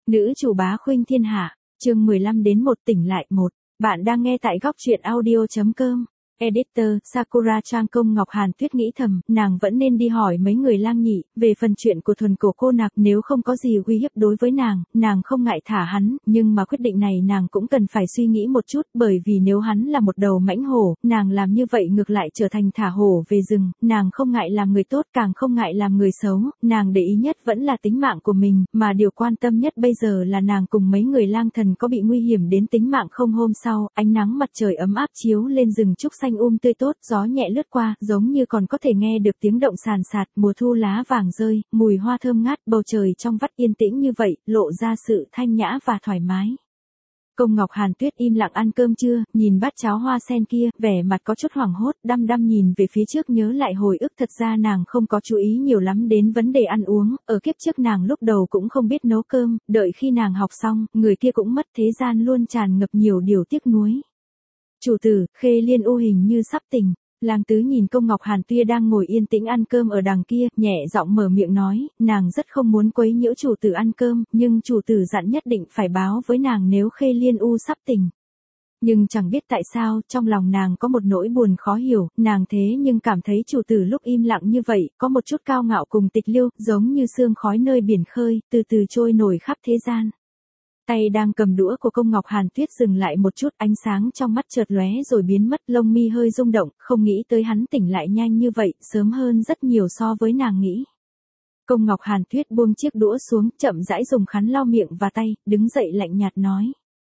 Nữ chủ bá khuynh thiên hạ, chương 15 đến 1 tỉnh lại 1. Bạn đang nghe tại góc truyện audio.com. Editor, Sakura Trang. Công Ngọc Hàn Tuyết nghĩ thầm, nàng vẫn nên đi hỏi mấy người lang nhị, về phần chuyện của thuần cổ cô nạc, nếu không có gì uy hiếp đối với nàng không ngại thả hắn, nhưng mà quyết định này nàng cũng cần phải suy nghĩ một chút, bởi vì nếu hắn là một đầu mãnh hổ, nàng làm như vậy ngược lại trở thành thả hổ về rừng, nàng không ngại làm người tốt, càng không ngại làm người xấu, nàng để ý nhất vẫn là tính mạng của mình, mà điều quan tâm nhất bây giờ là nàng cùng mấy người lang thần có bị nguy hiểm đến tính mạng không. Hôm sau, ánh nắng mặt trời ấm áp chiếu lên rừng trúc xanh tươi tốt, gió nhẹ lướt qua, giống như còn có thể nghe được tiếng động sàn sạt, mùa thu lá vàng rơi, mùi hoa thơm ngát, bầu trời trong vắt yên tĩnh như vậy, lộ ra sự thanh nhã và thoải mái. Công Ngọc Hàn Tuyết im lặng ăn cơm trưa, nhìn bát cháo hoa sen kia, vẻ mặt có chút hoảng hốt, đăm đăm nhìn về phía trước nhớ lại hồi ức. Thật ra nàng không có chú ý nhiều lắm đến vấn đề ăn uống, ở kiếp trước nàng lúc đầu cũng không biết nấu cơm, đợi khi nàng học xong, người kia cũng mất, thế gian luôn tràn ngập nhiều điều tiếc nuối. Chủ tử, Khê Liên U hình như sắp tỉnh. Lang Tứ nhìn Công Ngọc Hàn Tuyết đang ngồi yên tĩnh ăn cơm ở đằng kia, nhẹ giọng mở miệng nói, nàng rất không muốn quấy nhiễu chủ tử ăn cơm, nhưng chủ tử dặn nhất định phải báo với nàng nếu Khê Liên U sắp tỉnh. Nhưng chẳng biết tại sao, trong lòng nàng có một nỗi buồn khó hiểu, nàng thế nhưng cảm thấy chủ tử lúc im lặng như vậy, có một chút cao ngạo cùng tịch liêu, giống như sương khói nơi biển khơi, từ từ trôi nổi khắp thế gian. Tay đang cầm đũa của Công Ngọc Hàn Tuyết dừng lại một chút, ánh sáng trong mắt chợt lóe rồi biến mất, lông mi hơi rung động, không nghĩ tới hắn tỉnh lại nhanh như vậy, sớm hơn rất nhiều so với nàng nghĩ. Công Ngọc Hàn Tuyết buông chiếc đũa xuống, chậm rãi dùng khăn lau miệng và tay, đứng dậy lạnh nhạt nói.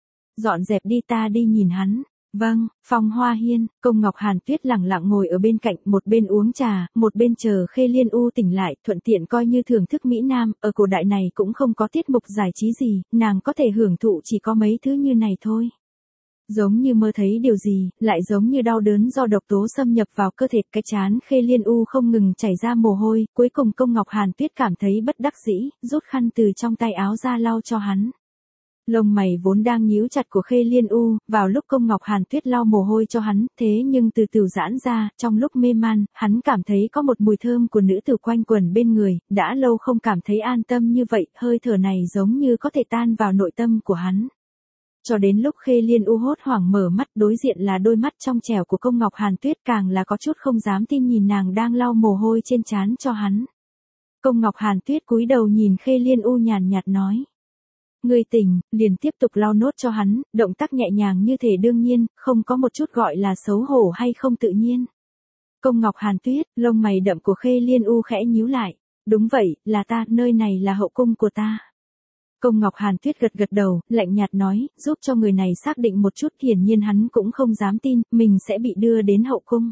Dọn dẹp đi, ta đi nhìn hắn. Vâng, Phong Hoa Hiên. Công Ngọc Hàn Tuyết lặng lặng ngồi ở bên cạnh, một bên uống trà, một bên chờ Khê Liên U tỉnh lại, thuận tiện coi như thưởng thức Mỹ Nam, ở cổ đại này cũng không có tiết mục giải trí gì, nàng có thể hưởng thụ chỉ có mấy thứ như này thôi. Giống như mơ thấy điều gì, lại giống như đau đớn do độc tố xâm nhập vào cơ thể, cái trán Khê Liên U không ngừng chảy ra mồ hôi, cuối cùng Công Ngọc Hàn Tuyết cảm thấy bất đắc dĩ, rút khăn từ trong tay áo ra lau cho hắn. Lông mày vốn đang nhíu chặt của Khê Liên U, vào lúc Công Ngọc Hàn Tuyết lau mồ hôi cho hắn, thế nhưng từ từ giãn ra, trong lúc mê man, hắn cảm thấy có một mùi thơm của nữ tử quanh quẩn bên người, đã lâu không cảm thấy an tâm như vậy, hơi thở này giống như có thể tan vào nội tâm của hắn. Cho đến lúc Khê Liên U hốt hoảng mở mắt, đối diện là đôi mắt trong trẻo của Công Ngọc Hàn Tuyết, càng là có chút không dám tin nhìn nàng đang lau mồ hôi trên trán cho hắn. Công Ngọc Hàn Tuyết cúi đầu nhìn Khê Liên U nhàn nhạt nói. Người tỉnh, liền tiếp tục lau nốt cho hắn, động tác nhẹ nhàng như thể đương nhiên, không có một chút gọi là xấu hổ hay không tự nhiên. Công Ngọc Hàn Tuyết, lông mày đậm của Khê Liên U khẽ nhíu lại. Đúng vậy, là ta, nơi này là hậu cung của ta. Công Ngọc Hàn Tuyết gật gật đầu, lạnh nhạt nói, giúp cho người này xác định một chút, hiển nhiên hắn cũng không dám tin, mình sẽ bị đưa đến hậu cung.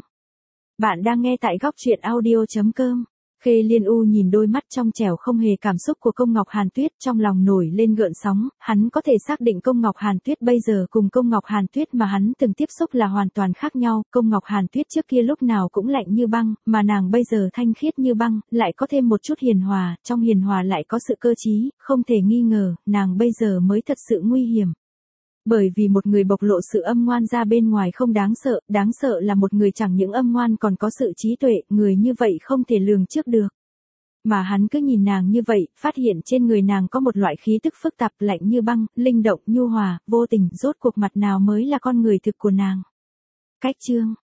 Bạn đang nghe tại góc truyện audio.com. Khê Liên U nhìn đôi mắt trong trẻo không hề cảm xúc của Công Ngọc Hàn Tuyết, trong lòng nổi lên gợn sóng, hắn có thể xác định Công Ngọc Hàn Tuyết bây giờ cùng Công Ngọc Hàn Tuyết mà hắn từng tiếp xúc là hoàn toàn khác nhau, Công Ngọc Hàn Tuyết trước kia lúc nào cũng lạnh như băng, mà nàng bây giờ thanh khiết như băng, lại có thêm một chút hiền hòa, trong hiền hòa lại có sự cơ trí, không thể nghi ngờ, nàng bây giờ mới thật sự nguy hiểm. Bởi vì một người bộc lộ sự âm ngoan ra bên ngoài không đáng sợ là một người chẳng những âm ngoan còn có sự trí tuệ, người như vậy không thể lường trước được. Mà hắn cứ nhìn nàng như vậy, phát hiện trên người nàng có một loại khí tức phức tạp, lạnh như băng, linh động, nhu hòa, vô tình, rốt cuộc mặt nào mới là con người thực của nàng. Cách chương